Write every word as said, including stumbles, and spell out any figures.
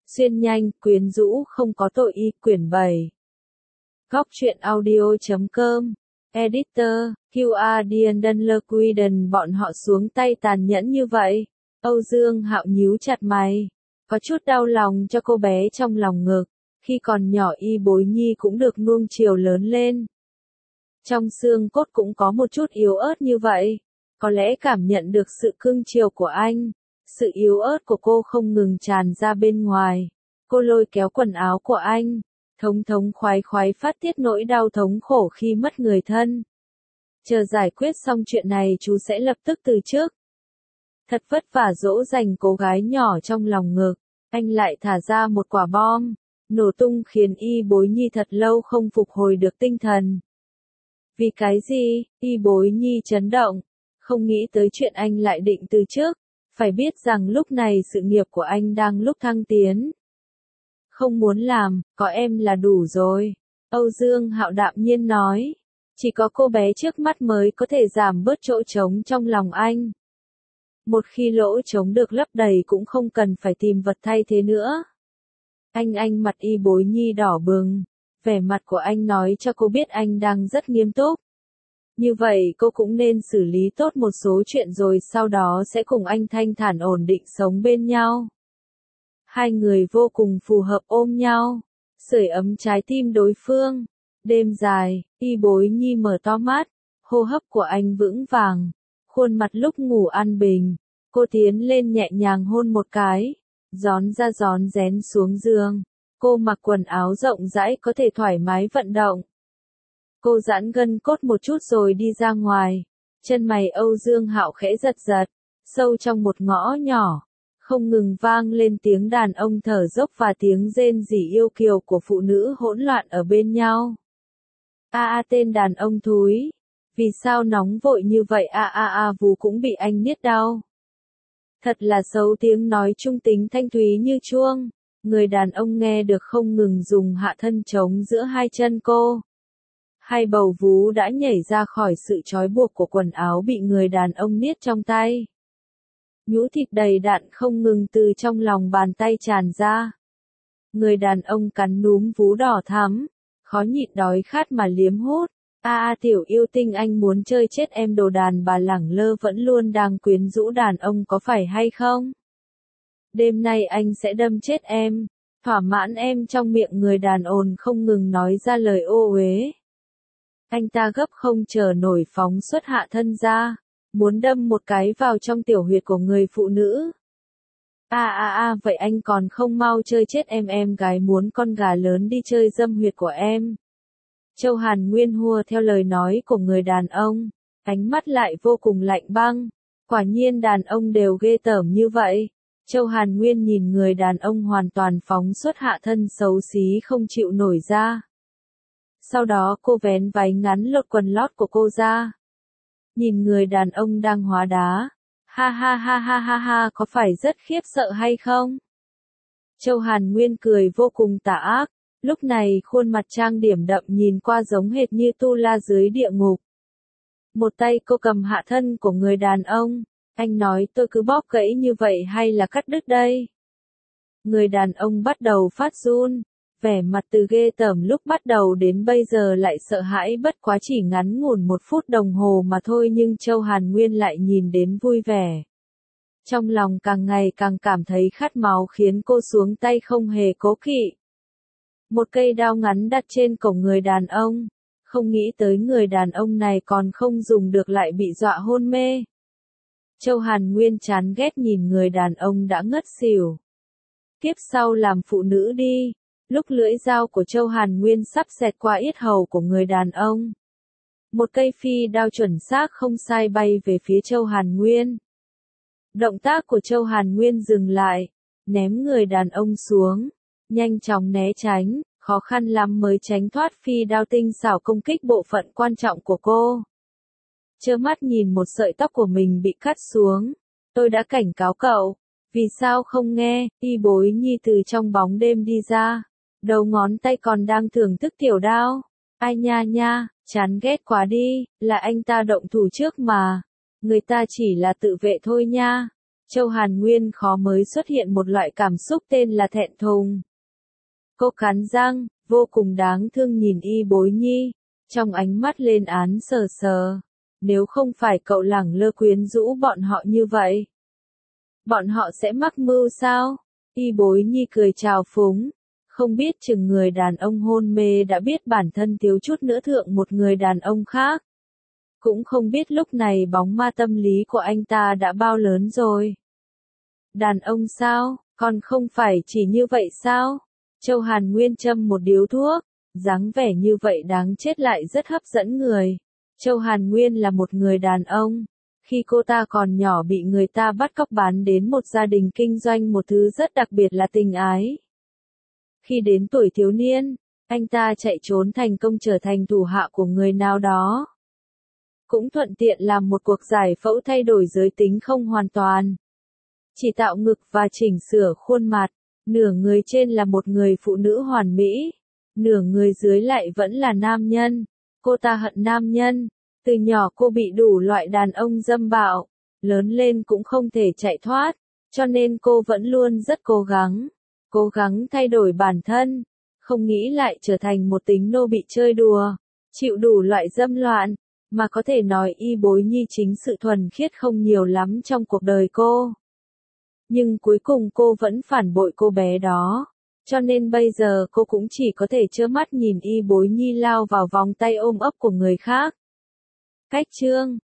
Xuyên nhanh, quyến rũ không có tội y, quyển bảy. Góc truyện audio.com, Editor, Q R Diendon Lequiden bọn họ xuống tay tàn nhẫn như vậy. Âu Dương Hạo nhíu chặt mày, có chút đau lòng cho cô bé trong lòng ngực, khi còn nhỏ Y Bối Nhi cũng được nuông chiều lớn lên. Trong xương cốt cũng có một chút yếu ớt như vậy, có lẽ cảm nhận được sự cưng chiều của anh, sự yếu ớt của cô không ngừng tràn ra bên ngoài. Cô lôi kéo quần áo của anh, thống thống khoái khoái phát tiết nỗi đau thống khổ khi mất người thân. Chờ giải quyết xong chuyện này chú sẽ lập tức từ chức. Thật vất vả dỗ dành cô gái nhỏ trong lòng ngực, anh lại thả ra một quả bom, nổ tung khiến Y Bối Nhi thật lâu không phục hồi được tinh thần. Vì cái gì? Y Bối Nhi chấn động, không nghĩ tới chuyện anh lại định từ chức, phải biết rằng lúc này sự nghiệp của anh đang lúc thăng tiến. Không muốn làm, có em là đủ rồi. Âu Dương Hạo đạm nhiên nói, chỉ có cô bé trước mắt mới có thể giảm bớt chỗ trống trong lòng anh. Một khi lỗ trống được lấp đầy cũng không cần phải tìm vật thay thế nữa. Anh anh mặt Y Bối Nhi đỏ bừng, vẻ mặt của anh nói cho cô biết anh đang rất nghiêm túc. Như vậy cô cũng nên xử lý tốt một số chuyện rồi sau đó sẽ cùng anh thanh thản ổn định sống bên nhau. Hai người vô cùng phù hợp ôm nhau, sưởi ấm trái tim đối phương. Đêm dài, Y Bối Nhi mở to mắt, hô hấp của anh vững vàng, khuôn mặt lúc ngủ an bình. Cô tiến lên nhẹ nhàng hôn một cái, gión ra gión rén xuống giường. Cô mặc quần áo rộng rãi có thể thoải mái vận động. Cô giãn gân cốt một chút rồi đi ra ngoài. Chân mày Âu Dương Hạo khẽ giật giật, sâu trong một ngõ nhỏ, không ngừng vang lên tiếng đàn ông thở dốc và tiếng rên rỉ yêu kiều của phụ nữ hỗn loạn ở bên nhau. A a tên đàn ông thúi, vì sao nóng vội như vậy a a a vú cũng bị anh niết đau. Thật là xấu tiếng nói trung tính thanh thúy như chuông, người đàn ông nghe được không ngừng dùng hạ thân chống giữa hai chân cô. Hai bầu vú đã nhảy ra khỏi sự trói buộc của quần áo bị người đàn ông niết trong tay. Nhũ thịt đầy đặn không ngừng từ trong lòng bàn tay tràn ra. Người đàn ông cắn núm vú đỏ thắm, khó nhịn đói khát mà liếm hút. A a tiểu yêu tinh anh muốn chơi chết em đồ đàn bà lẳng lơ vẫn luôn đang quyến rũ đàn ông có phải hay không? Đêm nay anh sẽ đâm chết em, thỏa mãn em trong miệng người đàn ồn không ngừng nói ra lời ô uế. Anh ta gấp không chờ nổi phóng xuất hạ thân ra, muốn đâm một cái vào trong tiểu huyệt của người phụ nữ. A a a vậy anh còn không mau chơi chết em em gái muốn con gà lớn đi chơi dâm huyệt của em. Châu Hàn Nguyên hùa theo lời nói của người đàn ông, ánh mắt lại vô cùng lạnh băng. Quả nhiên đàn ông đều ghê tởm như vậy. Châu Hàn Nguyên nhìn người đàn ông hoàn toàn phóng xuất hạ thân xấu xí không chịu nổi ra. Sau đó cô vén váy ngắn lột quần lót của cô ra. Nhìn người đàn ông đang hóa đá. Ha ha ha ha ha ha có phải rất khiếp sợ hay không? Châu Hàn Nguyên cười vô cùng tà ác. Lúc này khuôn mặt trang điểm đậm nhìn qua giống hệt như tu la dưới địa ngục. Một tay cô cầm hạ thân của người đàn ông. Anh nói tôi cứ bóp gãy như vậy hay là cắt đứt đây? Người đàn ông bắt đầu phát run. Vẻ mặt từ ghê tởm lúc bắt đầu đến bây giờ lại sợ hãi bất quá chỉ ngắn ngủn một phút đồng hồ mà thôi nhưng Châu Hàn Nguyên lại nhìn đến vui vẻ. Trong lòng càng ngày càng cảm thấy khát máu khiến cô xuống tay không hề cố kỵ. Một cây đao ngắn đặt trên cổ người đàn ông, không nghĩ tới người đàn ông này còn không dùng được lại bị dọa hôn mê. Châu Hàn Nguyên chán ghét nhìn người đàn ông đã ngất xỉu. Kiếp sau làm phụ nữ đi. Lúc lưỡi dao của Châu Hàn Nguyên sắp xẹt qua yết hầu của người đàn ông. Một cây phi đao chuẩn xác không sai bay về phía Châu Hàn Nguyên. Động tác của Châu Hàn Nguyên dừng lại, ném người đàn ông xuống, nhanh chóng né tránh, khó khăn lắm mới tránh thoát phi đao tinh xảo công kích bộ phận quan trọng của cô. Trơ mắt nhìn một sợi tóc của mình bị cắt xuống, tôi đã cảnh cáo cậu, vì sao không nghe? Y Bối Nhi từ trong bóng đêm đi ra. Đầu ngón tay còn đang thưởng thức tiểu đao. Ai nha nha, chán ghét quá đi, là anh ta động thủ trước mà. Người ta chỉ là tự vệ thôi nha. Châu Hàn Nguyên khó mới xuất hiện một loại cảm xúc tên là thẹn thùng. Cô cắn răng, vô cùng đáng thương nhìn Y Bối Nhi, trong ánh mắt lên án sờ sờ. Nếu không phải cậu lẳng lơ quyến rũ bọn họ như vậy, bọn họ sẽ mắc mưu sao? Y Bối Nhi cười trào phúng, không biết chừng người đàn ông hôn mê đã biết bản thân thiếu chút nữa thượng một người đàn ông khác. Cũng không biết lúc này bóng ma tâm lý của anh ta đã bao lớn rồi. Đàn ông sao, còn không phải chỉ như vậy sao? Châu Hàn Nguyên châm một điếu thuốc, dáng vẻ như vậy đáng chết lại rất hấp dẫn người. Châu Hàn Nguyên là một người đàn ông. Khi cô ta còn nhỏ bị người ta bắt cóc bán đến một gia đình kinh doanh một thứ rất đặc biệt là tình ái. Khi đến tuổi thiếu niên, anh ta chạy trốn thành công trở thành thủ hạ của người nào đó. Cũng thuận tiện làm một cuộc giải phẫu thay đổi giới tính không hoàn toàn. Chỉ tạo ngực và chỉnh sửa khuôn mặt, nửa người trên là một người phụ nữ hoàn mỹ, nửa người dưới lại vẫn là nam nhân. Cô ta hận nam nhân, từ nhỏ cô bị đủ loại đàn ông dâm bạo, lớn lên cũng không thể chạy thoát, cho nên cô vẫn luôn rất cố gắng, cố gắng thay đổi bản thân, không nghĩ lại trở thành một tính nô bị chơi đùa, chịu đủ loại dâm loạn, mà có thể nói Y Bối Nhi chính sự thuần khiết không nhiều lắm trong cuộc đời cô. Nhưng cuối cùng cô vẫn phản bội cô bé đó. Cho nên bây giờ cô cũng chỉ có thể trơ mắt nhìn Y Bối Nhi lao vào vòng tay ôm ấp của người khác. Cách chương